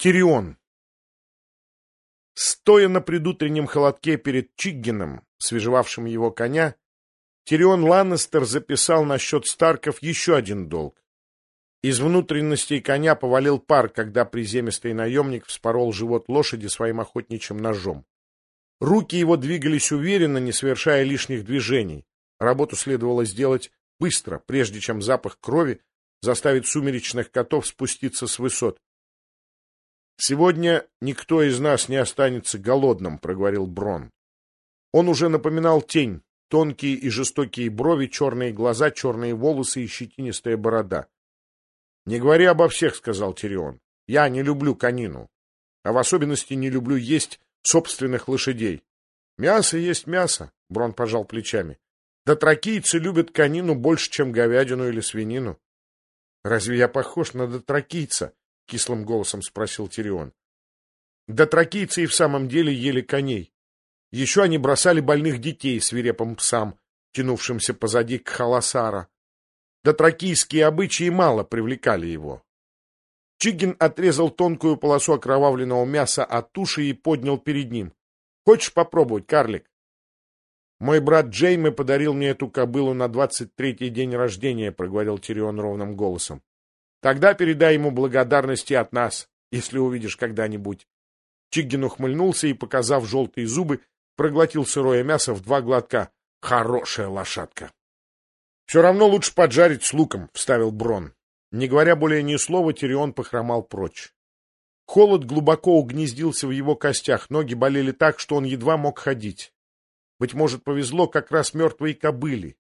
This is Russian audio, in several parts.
Тирион. Стоя на предутреннем холодке перед Чиггином, свежевавшим его коня, Тирион Ланнистер записал на счет Старков еще один долг. Из внутренностей коня повалил пар, когда приземистый наемник вспорол живот лошади своим охотничьим ножом. Руки его двигались уверенно, не совершая лишних движений. Работу следовало сделать быстро, прежде чем запах крови заставит сумеречных котов спуститься с высот. «Сегодня никто из нас не останется голодным», — проговорил Брон. Он уже напоминал тень, тонкие и жестокие брови, черные глаза, черные волосы и щетинистая борода. «Не говори обо всех», — сказал Тирион. «Я не люблю конину, а в особенности не люблю есть собственных лошадей». «Мясо есть мясо», — Брон пожал плечами. «Дотракийцы любят конину больше, чем говядину или свинину». «Разве я похож на дотракийца?» — кислым голосом спросил Тирион. Дотракийцы и в самом деле ели коней. Еще они бросали больных детей свирепым псам, тянувшимся позади Кхаласара. Дотракийские обычаи мало привлекали его. Чиггин отрезал тонкую полосу окровавленного мяса от туши и поднял перед ним. «Хочешь попробовать, карлик?» «Мой брат Джейме подарил мне эту кобылу на 23-й день рождения», — проговорил Тирион ровным голосом. «Тогда передай ему благодарности от нас, если увидишь когда-нибудь». Чиггин ухмыльнулся и, показав желтые зубы, проглотил сырое мясо в 2 глотка. «Хорошая лошадка!» «Все равно лучше поджарить с луком», — вставил Брон. Не говоря более ни слова, Тирион похромал прочь. Холод глубоко угнездился в его костях, ноги болели так, что он едва мог ходить. Быть может, повезло как раз мертвой кобыле.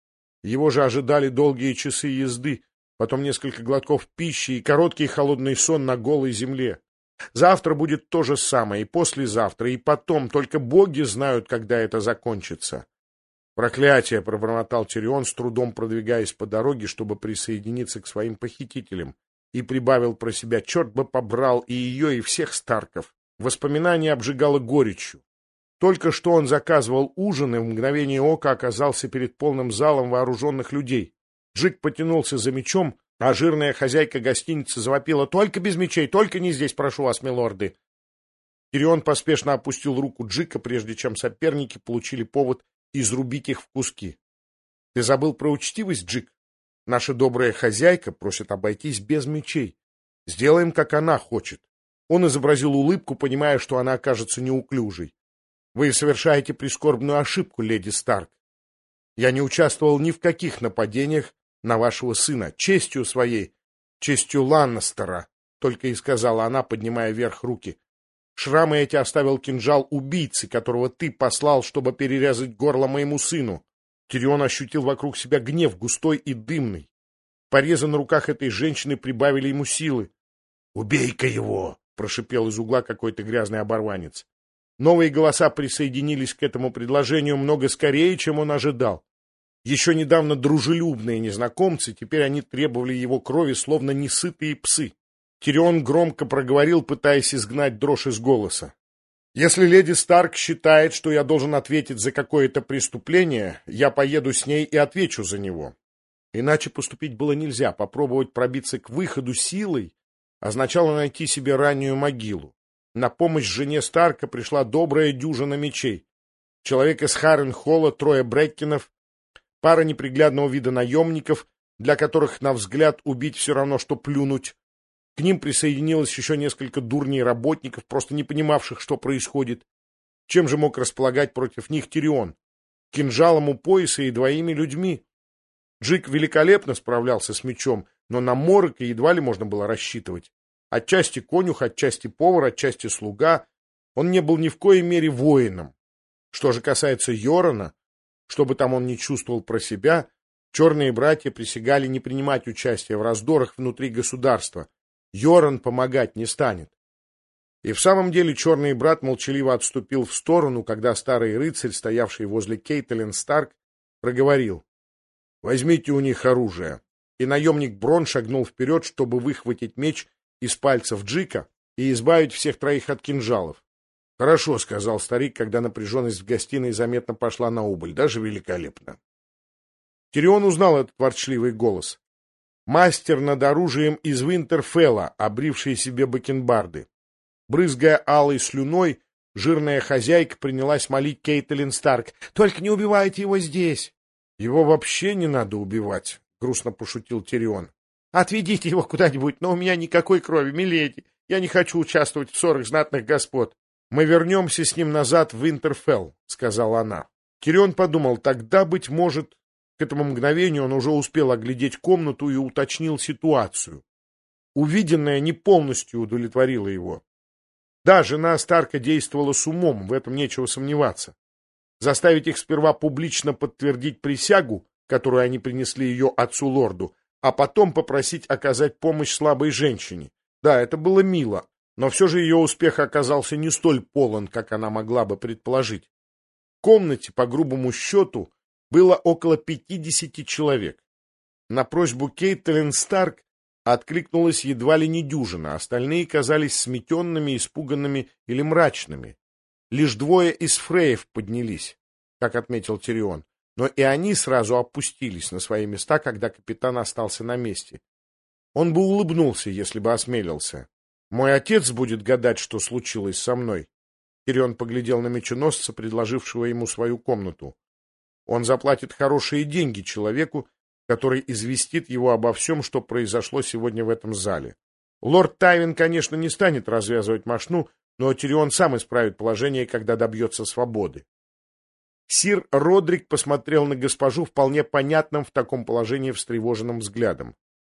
Его же ожидали долгие часы езды, потом несколько глотков пищи и короткий холодный сон на голой земле. Завтра будет то же самое, и послезавтра, и потом, только боги знают, когда это закончится. «Проклятие!» — пробормотал Тирион, с трудом продвигаясь по дороге, чтобы присоединиться к своим похитителям, и прибавил про себя: «Черт бы побрал и ее, и всех Старков!» Воспоминание обжигало горечью. Только что он заказывал ужин, и в мгновение ока оказался перед полным залом вооруженных людей. Джик потянулся за мечом, а жирная хозяйка гостиницы завопила: «Только без мечей, только не здесь, прошу вас, милорды!» Тирион поспешно опустил руку Джика, прежде чем соперники получили повод изрубить их в куски. «Ты забыл про учтивость, Джик? Наша добрая хозяйка просит обойтись без мечей. Сделаем, как она хочет». Он изобразил улыбку, понимая, что она окажется неуклюжей. «Вы совершаете прискорбную ошибку, леди Старк. Я не участвовал ни в каких нападениях на вашего сына, честью своей, честью Ланнистера», — только и сказала она, поднимая вверх руки. «Шрамы эти оставил кинжал убийцы, которого ты послал, чтобы перерезать горло моему сыну». Тирион ощутил вокруг себя гнев, густой и дымный. Порезы на руках этой женщины прибавили ему силы. «Убей-ка его!» — прошипел из угла какой-то грязный оборванец. Новые голоса присоединились к этому предложению много скорее, чем он ожидал. Еще недавно дружелюбные незнакомцы, теперь они требовали его крови, словно несытые псы. Тирион громко проговорил, пытаясь изгнать дрожь из голоса: «Если леди Старк считает, что я должен ответить за какое-то преступление, я поеду с ней и отвечу за него». Иначе поступить было нельзя. Попробовать пробиться к выходу силой означало найти себе раннюю могилу. На помощь жене Старка пришла добрая дюжина мечей. Человек из Харренхолла, 3 Бреккинов, пара неприглядного вида наемников, для которых, на взгляд, убить все равно, что плюнуть. К ним присоединилось еще несколько дурней работников, просто не понимавших, что происходит. Чем же мог располагать против них Тирион? Кинжалом у пояса и 2 людьми. Джик великолепно справлялся с мечом, но на Морока едва ли можно было рассчитывать. Отчасти конюх, отчасти повар, отчасти слуга. Он не был ни в коей мере воином. Что же касается Йорона, что бы там он ни чувствовал про себя, черные братья присягали не принимать участия в раздорах внутри государства. Йорон помогать не станет. И в самом деле черный брат молчаливо отступил в сторону, когда старый рыцарь, стоявший возле Кейтлин Старк, проговорил: «Возьмите у них оружие». И наемник Брон шагнул вперед, чтобы выхватить меч из пальцев Джика и избавить всех 3 от кинжалов. «Хорошо», — сказал старик, когда напряженность в гостиной заметно пошла на убыль. «Даже великолепно». Тирион узнал этот ворчливый голос. Мастер над оружием из Винтерфелла, обривший себе бакенбарды. Брызгая алой слюной, жирная хозяйка принялась молить Кейтлин Старк: «Только не убивайте его здесь!» «Его вообще не надо убивать», — грустно пошутил Тирион. «Отведите его куда-нибудь, но у меня никакой крови, миледи. Я не хочу участвовать в ссорах знатных господ». «Мы вернемся с ним назад в Винтерфелл», — сказала она. Тирион подумал, тогда, быть может, к этому мгновению он уже успел оглядеть комнату и уточнил ситуацию. Увиденное не полностью удовлетворило его. Да, жена Старка действовала с умом, в этом нечего сомневаться. Заставить их сперва публично подтвердить присягу, которую они принесли ее отцу-лорду, а потом попросить оказать помощь слабой женщине. Да, это было мило, но все же ее успех оказался не столь полон, как она могла бы предположить. В комнате, по грубому счету, было около 50 человек. На просьбу Кейтлин Старк откликнулась едва ли не дюжина, остальные казались сметенными, испуганными или мрачными. Лишь двое из фреев поднялись, как отметил Тирион, но и они сразу опустились на свои места, когда капитан остался на месте. Он бы улыбнулся, если бы осмелился. «Мой отец будет гадать, что случилось со мной». Тирион поглядел на меченосца, предложившего ему свою комнату. «Он заплатит хорошие деньги человеку, который известит его обо всем, что произошло сегодня в этом зале. Лорд Тайвин, конечно, не станет развязывать мошну, но Тирион сам исправит положение, когда добьется свободы». Сир Родрик посмотрел на госпожу вполне понятным в таком положении встревоженным взглядом.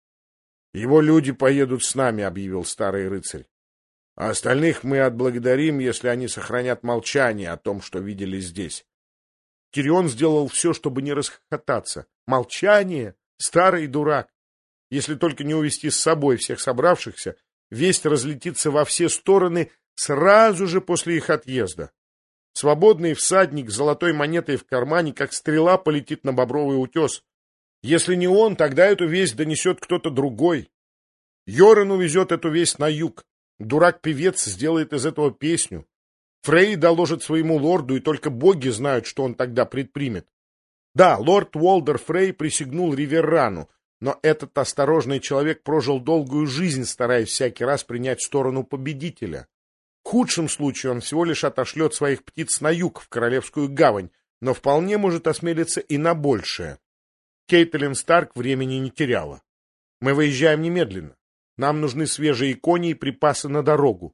«Его люди поедут с нами», — объявил старый рыцарь. «А остальных мы отблагодарим, если они сохранят молчание о том, что видели здесь». Тирион сделал все, чтобы не расхохотаться. Молчание? Старый дурак! Если только не увести с собой всех собравшихся, весть разлетится во все стороны сразу же после их отъезда. Свободный всадник с золотой монетой в кармане, как стрела, полетит на Бобровый утес. Если не он, тогда эту весть донесет кто-то другой. Йоран увезет эту весть на юг. Дурак-певец сделает из этого песню. Фрей доложит своему лорду, и только боги знают, что он тогда предпримет. Да, лорд Уолдер Фрей присягнул Риверрану, но этот осторожный человек прожил долгую жизнь, стараясь всякий раз принять сторону победителя. В худшем случае он всего лишь отошлет своих птиц на юг, в Королевскую гавань, но вполне может осмелиться и на большее. Кейтлин Старк времени не теряла. Мы выезжаем немедленно. Нам нужны свежие кони и припасы на дорогу.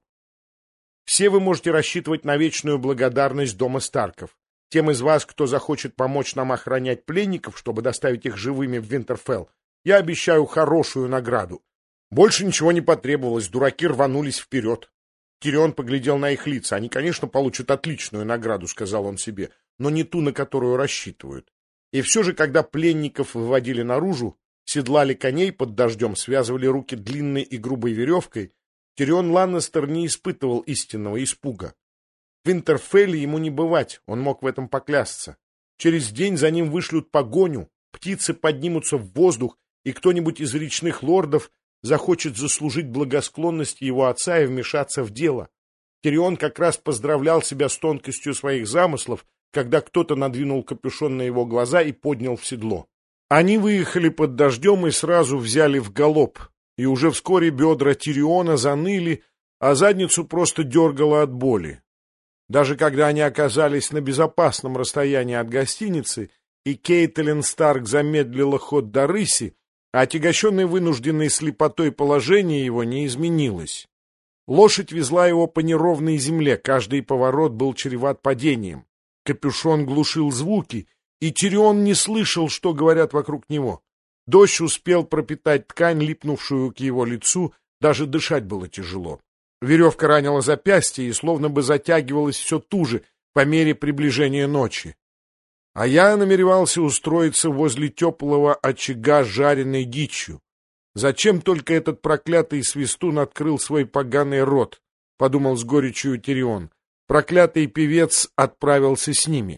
Все вы можете рассчитывать на вечную благодарность дома Старков. Тем из вас, кто захочет помочь нам охранять пленников, чтобы доставить их живыми в Винтерфелл, я обещаю хорошую награду. Больше ничего не потребовалось, дураки рванулись вперед. Тирион поглядел на их лица. Они, конечно, получат отличную награду, сказал он себе, но не ту, на которую рассчитывают. И все же, когда пленников выводили наружу, седлали коней под дождем, связывали руки длинной и грубой веревкой, Тирион Ланнистер не испытывал истинного испуга. В Винтерфелле ему не бывать, он мог в этом поклясться. Через день за ним вышлют погоню, птицы поднимутся в воздух, и кто-нибудь из речных лордов захочет заслужить благосклонность его отца и вмешаться в дело. Тирион как раз поздравлял себя с тонкостью своих замыслов, когда кто-то надвинул капюшон на его глаза и поднял в седло. Они выехали под дождем и сразу взяли в галоп, и уже вскоре бедра Тириона заныли, а задницу просто дергало от боли. Даже когда они оказались на безопасном расстоянии от гостиницы, и Кейтлин Старк замедлила ход до рыси, а отягощенной вынужденной слепотой положение его не изменилось. Лошадь везла его по неровной земле, каждый поворот был чреват падением. Капюшон глушил звуки, и Тирион не слышал, что говорят вокруг него. Дождь успел пропитать ткань, липнувшую к его лицу, даже дышать было тяжело. Веревка ранила запястье и словно бы затягивалась все туже по мере приближения ночи. А я намеревался устроиться возле теплого очага с жареной дичью. Зачем только этот проклятый свистун открыл свой поганый рот, — подумал с горечью Тирион. Проклятый певец отправился с ними.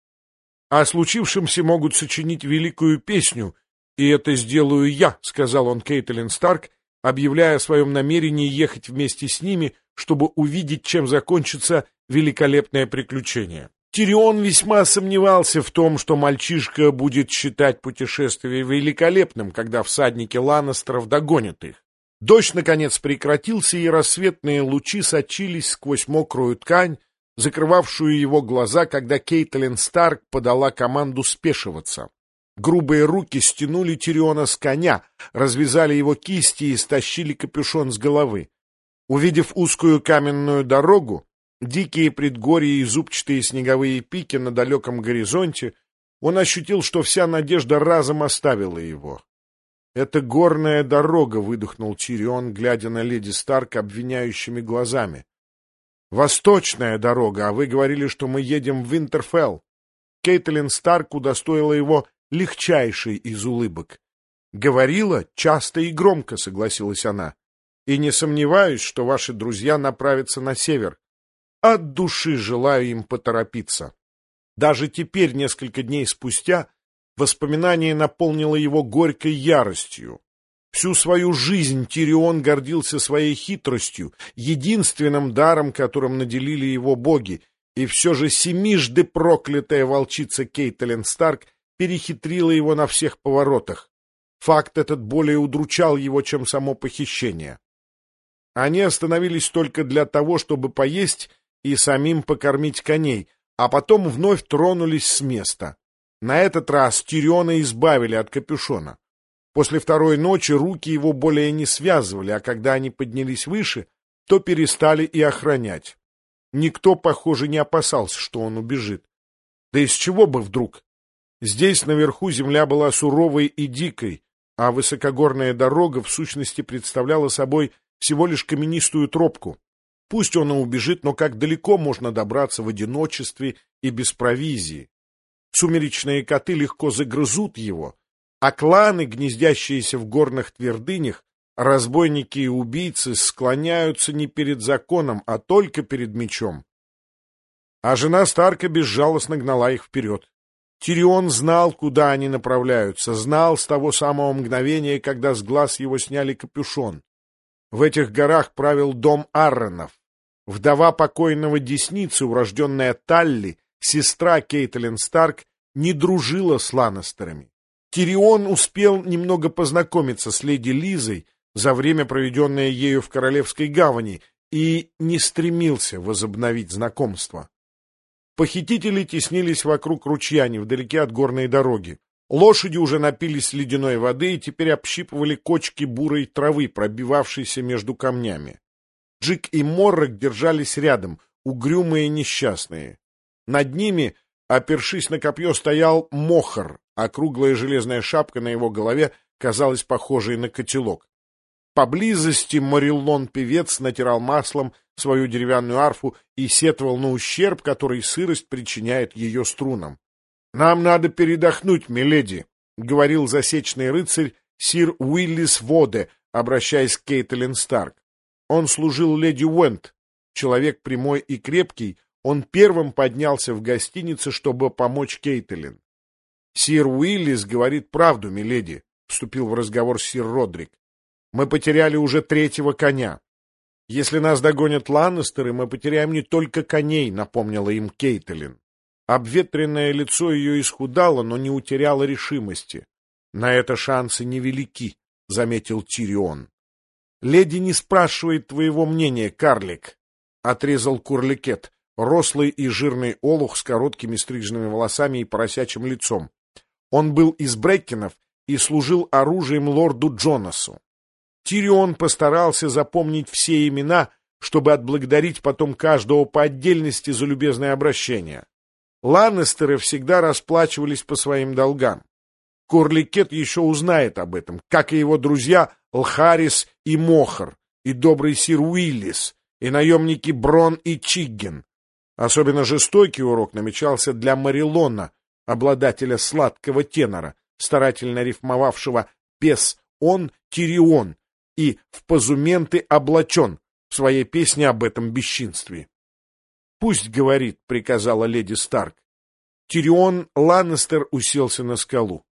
О случившемся могут сочинить великую песню, и это сделаю я, — сказал он Кейтлин Старк, объявляя о своем намерении ехать вместе с ними, чтобы увидеть, чем закончится великолепное приключение. Тирион весьма сомневался в том, что мальчишка будет считать путешествие великолепным, когда всадники Ланнистеров догонят их. Дождь, наконец, прекратился, и рассветные лучи сочились сквозь мокрую ткань, закрывавшую его глаза, когда Кейтлин Старк подала команду спешиваться. Грубые руки стянули Тириона с коня, развязали его кисти и стащили капюшон с головы. Увидев узкую каменную дорогу, дикие предгорья и зубчатые снеговые пики на далеком горизонте, он ощутил, что вся надежда разом оставила его. «Это горная дорога», — выдохнул Тирион, глядя на леди Старк обвиняющими глазами. «Восточная дорога, а вы говорили, что мы едем в Винтерфелл». Кейтлин Старк удостоила его легчайшей из улыбок. «Говорила часто и громко», — согласилась она. «И не сомневаюсь, что ваши друзья направятся на север. От души желаю им поторопиться». Даже теперь, несколько дней спустя, воспоминание наполнило его горькой яростью. Всю свою жизнь Тирион гордился своей хитростью, единственным даром, которым наделили его боги, и все же семижды проклятая волчица Кейтлин Старк перехитрила его на всех поворотах. Факт этот более удручал его, чем само похищение. Они остановились только для того, чтобы поесть и самим покормить коней, а потом вновь тронулись с места. На этот раз Тириона избавили от капюшона. После второй ночи руки его более не связывали, а когда они поднялись выше, то перестали и охранять. Никто, похоже, не опасался, что он убежит. Да из чего бы вдруг? Здесь наверху земля была суровой и дикой, а высокогорная дорога в сущности представляла собой всего лишь каменистую тропку. Пусть он и убежит, но как далеко можно добраться в одиночестве и без провизии? Сумеречные коты легко загрызут его, а кланы, гнездящиеся в горных твердынях, разбойники и убийцы склоняются не перед законом, а только перед мечом. А жена Старка безжалостно гнала их вперед. Тирион знал, куда они направляются, знал с того самого мгновения, когда с глаз его сняли капюшон. В этих горах правил дом Арренов. Вдова покойного Десницы, урожденная Талли, сестра Кейтлин Старк, не дружила с Ланнестерами. Тирион успел немного познакомиться с леди Лизой за время, проведенное ею в Королевской гавани, и не стремился возобновить знакомство. Похитители теснились вокруг ручья, невдалеке от горной дороги. Лошади уже напились ледяной воды и теперь общипывали кочки бурой травы, пробивавшейся между камнями. Джик и Моррок держались рядом, угрюмые и несчастные. Над ними, опершись на копье, стоял Мохор, а круглая железная шапка на его голове казалась похожей на котелок. Поблизости Мориллон-певец натирал маслом свою деревянную арфу и сетовал на ущерб, который сырость причиняет ее струнам. — Нам надо передохнуть, миледи, — говорил засечный рыцарь сир Уиллис Воде, обращаясь к Кейтлин Старк. Он служил леди Уэнт. Человек прямой и крепкий, он первым поднялся в гостинице, чтобы помочь Кейтлин. — Сир Уиллис говорит правду, миледи, — вступил в разговор сир Родрик. — Мы потеряли уже третьего коня. — Если нас догонят Ланнестеры, мы потеряем не только коней, — напомнила им Кейтлин. Обветренное лицо ее исхудало, но не утеряло решимости. — На это шансы невелики, — заметил Тирион. — Леди не спрашивает твоего мнения, карлик, — отрезал Курликет, рослый и жирный олух с короткими стриженными волосами и поросячьим лицом. Он был из Бреккенов и служил оружием лорду Джонасу. Тирион постарался запомнить все имена, чтобы отблагодарить потом каждого по отдельности за любезное обращение. Ланнестеры всегда расплачивались по своим долгам. Курликет еще узнает об этом, как и его друзья Лхарис и Мохор, и добрый сир Уиллис, и наемники Брон и Чигген. Особенно жестокий урок намечался для Мориллона, обладателя сладкого тенора, старательно рифмовавшего «пес он Тирион» и «в позументы облачен» в своей песне об этом бесчинстве. «Пусть говорит», — приказала леди Старк. Тирион Ланнестер уселся на скалу.